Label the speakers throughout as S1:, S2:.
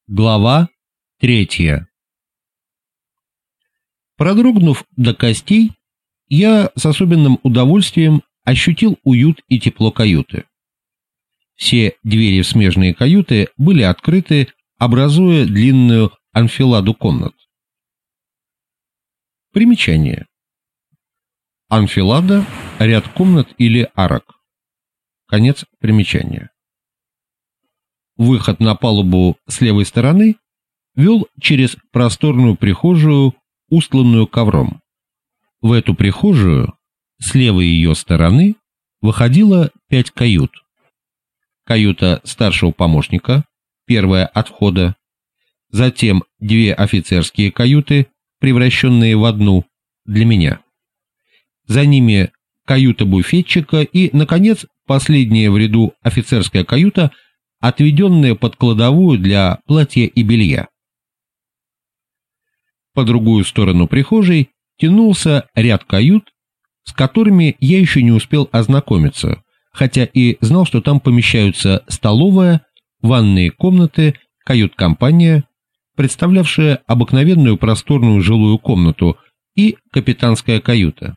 S1: Глава 3. Продрогнув до костей, я с особенным удовольствием ощутил уют и тепло каюты. Все двери в смежные каюты были открыты, образуя длинную анфиладу комнат. Примечание. Анфилада – ряд комнат или арок. Конец примечания. Выход на палубу с левой стороны вел через просторную прихожую, устланную ковром. В эту прихожую с левой ее стороны выходило 5 кают. Каюта старшего помощника, первая от входа, затем 2 офицерские каюты, превращенные в одну, для меня. За ними каюта буфетчика и, наконец, последняя в ряду офицерская каюта, отведенная под кладовую для платья и белья. По другую сторону прихожей тянулся ряд кают, с которыми я еще не успел ознакомиться, хотя и знал, что там помещаются столовая, ванные комнаты, кают-компания, представлявшая обыкновенную просторную жилую комнату, и капитанская каюта.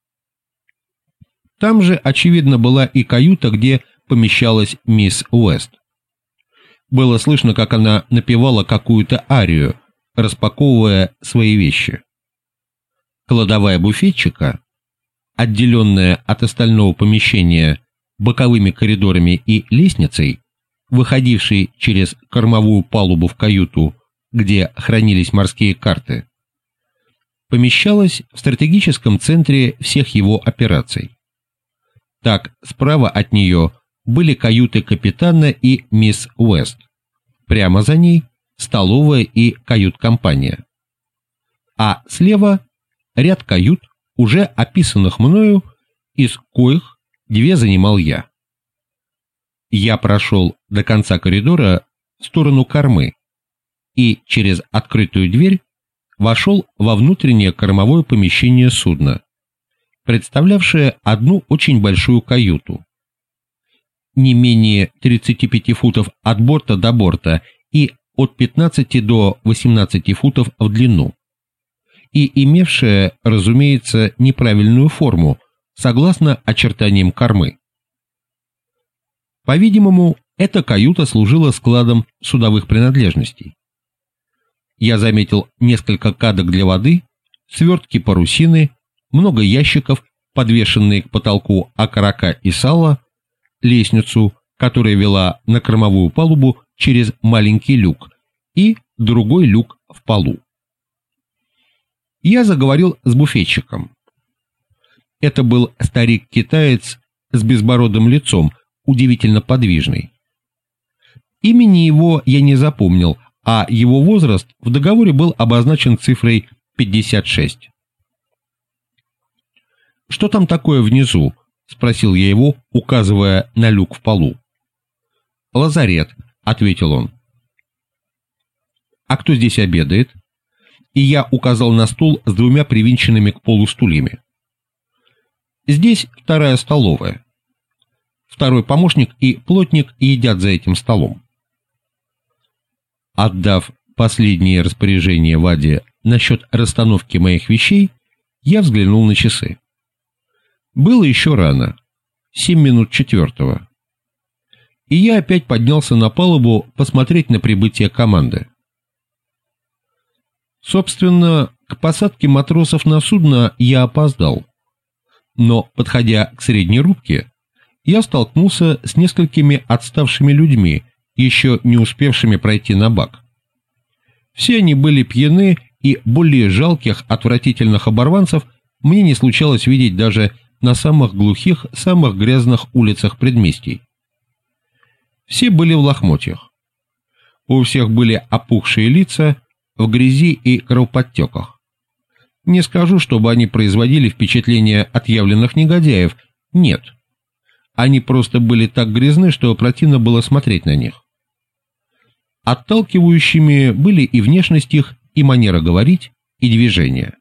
S1: Там же, очевидно, была и каюта, где помещалась мисс Уэст. Было слышно, как она напевала какую-то арию, распаковывая свои вещи. Кладовая буфетчика, отделенная от остального помещения боковыми коридорами и лестницей, выходившей через кормовую палубу в каюту, где хранились морские карты, помещалась в стратегическом центре всех его операций. Так, справа от нее были каюты капитана и мисс Уэст. Прямо за ней столовая и кают-компания. А слева ряд кают, уже описанных мною, из коих 2 занимал я. Я прошел до конца коридора в сторону кормы и через открытую дверь вошел во внутреннее кормовое помещение судна, представлявшее одну очень большую каюту, не менее 35 футов от борта до борта и от 15 до 18 футов в длину, и имевшая, разумеется, неправильную форму, согласно очертаниям кормы. По-видимому, эта каюта служила складом судовых принадлежностей. Я заметил несколько кадок для воды, свертки парусины, много ящиков, подвешенные к потолку окорока и сала, лестницу, которая вела на кормовую палубу через маленький люк, и другой люк в полу. Я заговорил с буфетчиком. Это был старик-китаец с безбородым лицом, удивительно подвижный. Имени его я не запомнил, а его возраст в договоре был обозначен цифрой 56. «Что там такое внизу?» — спросил я его, указывая на люк в полу. «Лазарет», — ответил он. «А кто здесь обедает?» И я указал на стул с 2 привинченными к полу стульями. «Здесь 2-я столовая. 2-й помощник и плотник едят за этим столом». Отдав последнее распоряжение Ваде насчет расстановки моих вещей, я взглянул на часы. Было еще рано, 7 минут 4. И я опять поднялся на палубу посмотреть на прибытие команды. Собственно, к посадке матросов на судно я опоздал, но, подходя к средней рубке, я столкнулся с несколькими отставшими людьми, еще не успевшими пройти на бак. Все они были пьяны, и более жалких, отвратительных оборванцев мне не случалось видеть даже на самых глухих, самых грязных улицах предместий. Все были в лохмотьях. У всех были опухшие лица, в грязи и кровоподтеках. Не скажу, чтобы они производили впечатление отъявленных негодяев, нет. Они просто были так грязны, что противно было смотреть на них. Отталкивающими были и внешность их, и манера говорить, и движения.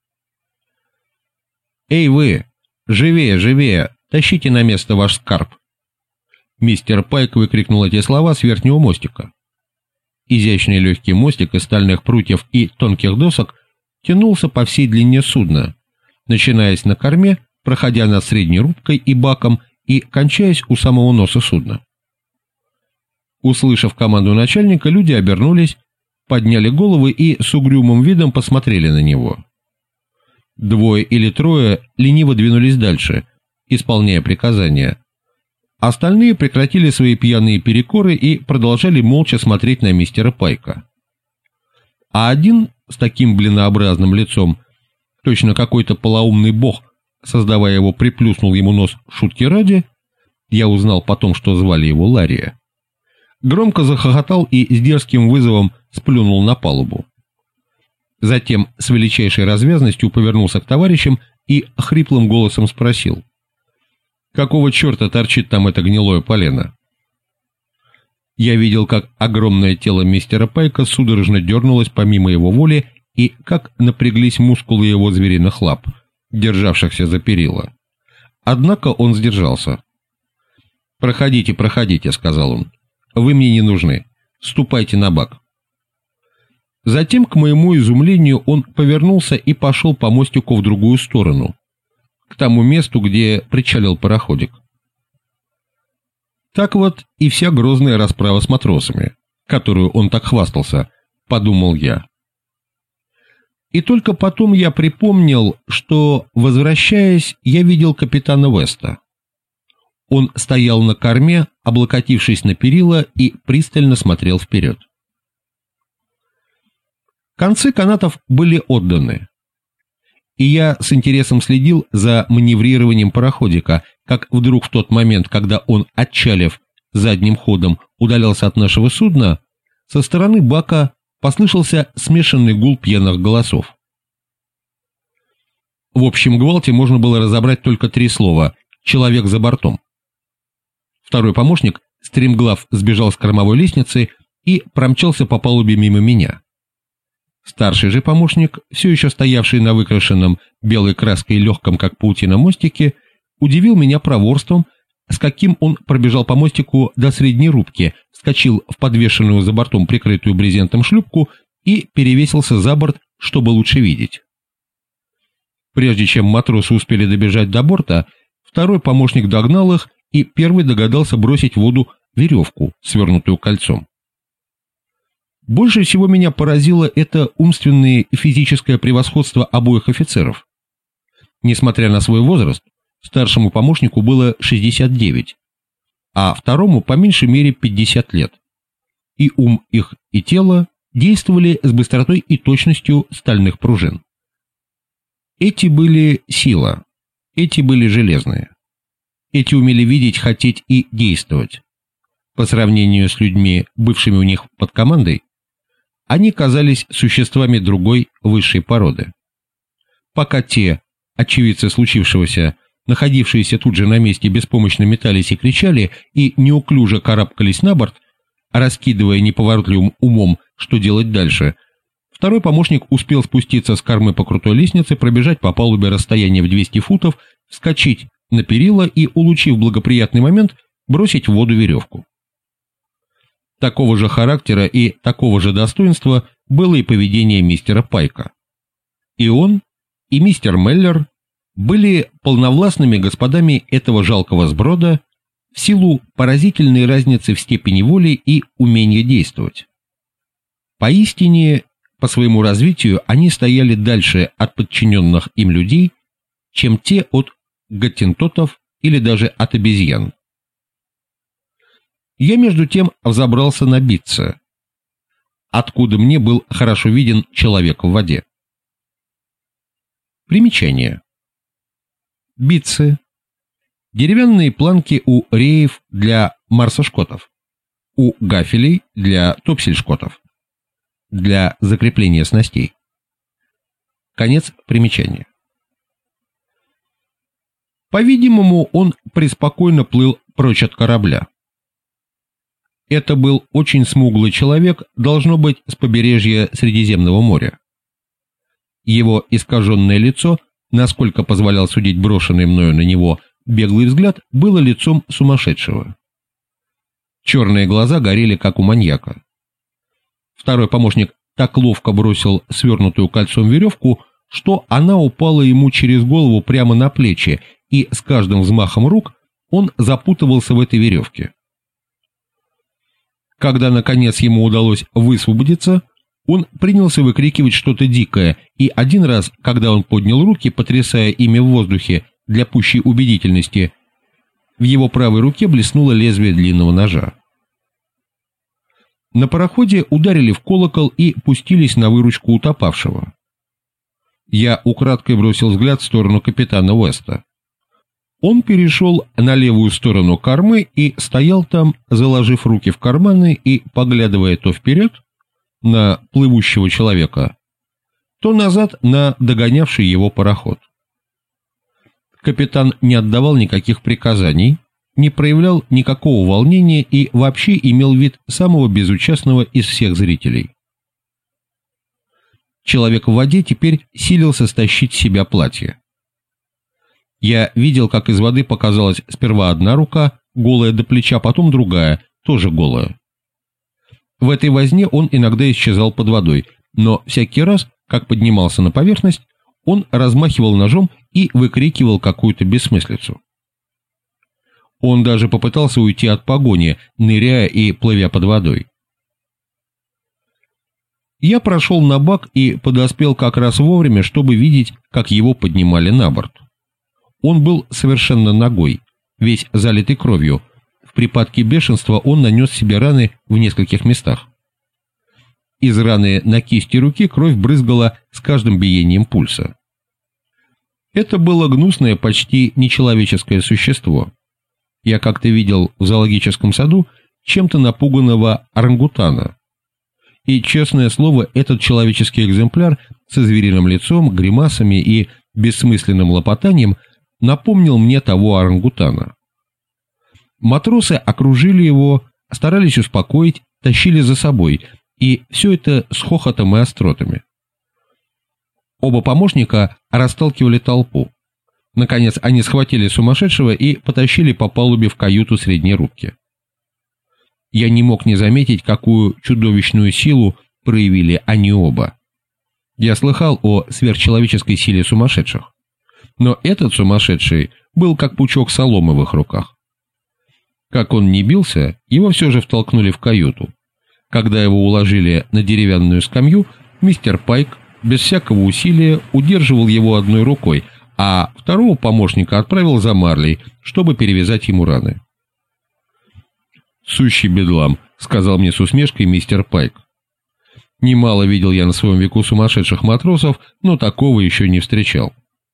S1: «Эй вы! Живее, живее! Тащите на место ваш скарб!» Мистер Пайк выкрикнул эти слова с верхнего мостика. Изящный легкий мостик из стальных прутьев и тонких досок тянулся по всей длине судна, начинаясь на корме, проходя над средней рубкой и баком и кончаясь у самого носа судна. Услышав команду начальника, люди обернулись, подняли головы и с угрюмым видом посмотрели на него. Двое или трое лениво двинулись дальше, исполняя приказания. Остальные прекратили свои пьяные перекоры и продолжали молча смотреть на мистера Пайка. А один с таким блинообразным лицом, точно какой-то полоумный бог, создавая его, приплюснул ему нос шутки ради, я узнал потом, что звали его Лария, громко захохотал и с дерзким вызовом сплюнул на палубу. Затем с величайшей развязностью повернулся к товарищам и хриплым голосом спросил: «Какого черта торчит там это гнилое полено?» Я видел, как огромное тело мистера Пайка судорожно дернулось помимо его воли и как напряглись мускулы его звериных лап, державшихся за перила. Однако он сдержался. «Проходите, проходите», — сказал он. «Вы мне не нужны. Ступайте на бак». Затем, к моему изумлению, он повернулся и пошел по мостику в другую сторону, к тому месту, где причалил пароходик. Так вот и вся грозная расправа с матросами, которую он так хвастался, подумал я. И только потом я припомнил, что, возвращаясь, я видел капитана Веста. Он стоял на корме, облокотившись на перила, и пристально смотрел вперед. Концы канатов были отданы, и я с интересом следил за маневрированием пароходика, как вдруг в тот момент, когда он, отчалив задним ходом, удалялся от нашего судна, со стороны бака послышался смешанный гул пьяных голосов. В общем гвалте можно было разобрать только три слова: «человек за бортом». Второй помощник стремглав сбежал с кормовой лестницы и промчался по палубе мимо меня. Старший же помощник, все еще стоявший на выкрашенном белой краской легком как паутина мостике, удивил меня проворством, с каким он пробежал по мостику до средней рубки, вскочил в подвешенную за бортом прикрытую брезентом шлюпку и перевесился за борт, чтобы лучше видеть. Прежде чем матросы успели добежать до борта, второй помощник догнал их и первый догадался бросить в воду веревку, свернутую кольцом. Больше всего меня поразило это умственное и физическое превосходство обоих офицеров. Несмотря на свой возраст, старшему помощнику было 69, а второму по меньшей мере 50 лет. И ум их, и тело действовали с быстротой и точностью стальных пружин. Эти были сила, эти были железные. Эти умели видеть, хотеть и действовать. По сравнению с людьми, бывшими у них под командой, они казались существами другой, высшей породы. Пока те, очевидцы случившегося, находившиеся тут же на месте, беспомощно метались и кричали и неуклюже карабкались на борт, раскидывая неповоротливым умом, что делать дальше, второй помощник успел спуститься с кормы по крутой лестнице, пробежать по палубе расстояние в 200 футов, вскочить на перила и, улучив благоприятный момент, бросить в воду веревку. Такого же характера и такого же достоинства было и поведение мистера Пайка. И он, и мистер Меллер были полновластными господами этого жалкого сброда в силу поразительной разницы в степени воли и умения действовать. Поистине, по своему развитию они стояли дальше от подчиненных им людей, чем те от готтентотов или даже от обезьян. Я между тем взобрался на битце, откуда мне был хорошо виден человек в воде. Примечание. Битцы — деревянные планки у реев для марсошкотов, у гафелей для топсельшкотов, для закрепления снастей. Конец примечания. По-видимому, он преспокойно плыл прочь от корабля. Это был очень смуглый человек, должно быть, с побережья Средиземного моря. Его искаженное лицо, насколько позволял судить брошенный мною на него беглый взгляд, было лицом сумасшедшего. Черные глаза горели, как у маньяка. Второй помощник так ловко бросил свернутую кольцом веревку, что она упала ему через голову прямо на плечи, и с каждым взмахом рук он запутывался в этой веревке. Когда, наконец, ему удалось высвободиться, он принялся выкрикивать что-то дикое, и один раз, когда он поднял руки, потрясая ими в воздухе для пущей убедительности, в его правой руке блеснуло лезвие длинного ножа. На пароходе ударили в колокол и пустились на выручку утопавшего. Я украдкой бросил взгляд в сторону капитана Уэста. Он перешел на левую сторону кормы и стоял там, заложив руки в карманы и поглядывая то вперед на плывущего человека, то назад на догонявший его пароход. Капитан не отдавал никаких приказаний, не проявлял никакого волнения и вообще имел вид самого безучастного из всех зрителей. Человек в воде теперь силился стащить с себя платье. Я видел, как из воды показалась сперва одна рука, голая до плеча, потом другая, тоже голая. В этой возне он иногда исчезал под водой, но всякий раз, как поднимался на поверхность, он размахивал ножом и выкрикивал какую-то бессмыслицу. Он даже попытался уйти от погони, ныряя и плывя под водой. Я прошел на бак и подоспел как раз вовремя, чтобы видеть, как его поднимали на борт. Он был совершенно нагой, весь залитый кровью. В припадке бешенства он нанес себе раны в нескольких местах. Из раны на кисти руки кровь брызгала с каждым биением пульса. Это было гнусное, почти нечеловеческое существо. Я как-то видел в зоологическом саду чем-то напуганного орангутана. И, честное слово, этот человеческий экземпляр со звериным лицом, гримасами и бессмысленным лопотанием напомнил мне того орангутана. Матросы окружили его, старались успокоить, тащили за собой, и все это с хохотом и остротами. Оба помощника расталкивали толпу. Наконец они схватили сумасшедшего и потащили по палубе в каюту средней рубки. Я не мог не заметить, какую чудовищную силу проявили они оба. Я слыхал о сверхчеловеческой силе сумасшедших. Но этот сумасшедший был как пучок соломы в их руках. Как он ни бился, его все же втолкнули в каюту. Когда его уложили на деревянную скамью, мистер Пайк без всякого усилия удерживал его одной рукой, а второго помощника отправил за марлей, чтобы перевязать ему раны. «Сущий бедлам», — сказал мне с усмешкой мистер Пайк. Немало видел я на своем веку сумасшедших матросов, но такого еще не встречал.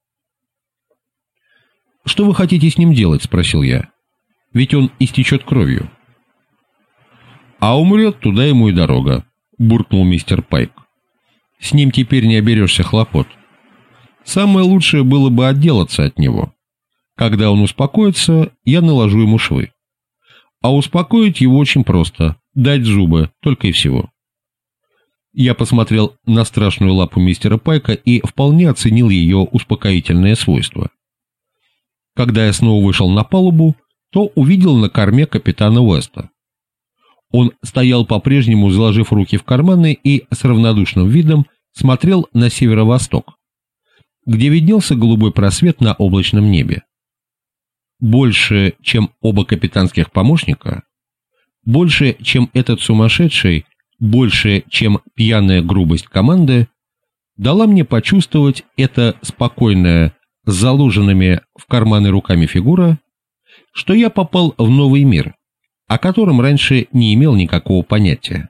S1: «Что вы хотите с ним делать?» — спросил я. «Ведь он истечет кровью». «А умрет, туда ему и дорога», — буркнул мистер Пайк. «С ним теперь не оберешься хлопот. Самое лучшее было бы отделаться от него. Когда он успокоится, я наложу ему швы. А успокоить его очень просто, дать зубы, только и всего». Я посмотрел на страшную лапу мистера Пайка и вполне оценил ее успокоительное свойство. Когда я снова вышел на палубу, то увидел на корме капитана Уэста. Он стоял по-прежнему, заложив руки в карманы, и с равнодушным видом смотрел на северо-восток, где виднелся голубой просвет на облачном небе. Больше, чем оба капитанских помощника, больше, чем этот сумасшедший, больше, чем пьяная грубость команды, дала мне почувствовать эта спокойная, с заложенными в карманы руками фигура, что я попал в новый мир, о котором раньше не имел никакого понятия.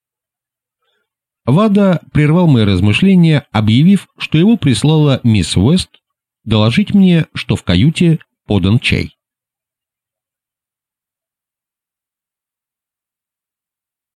S1: Вада прервал мои размышления, объявив, что его прислала мисс Уэст доложить мне, что в каюте подан чай.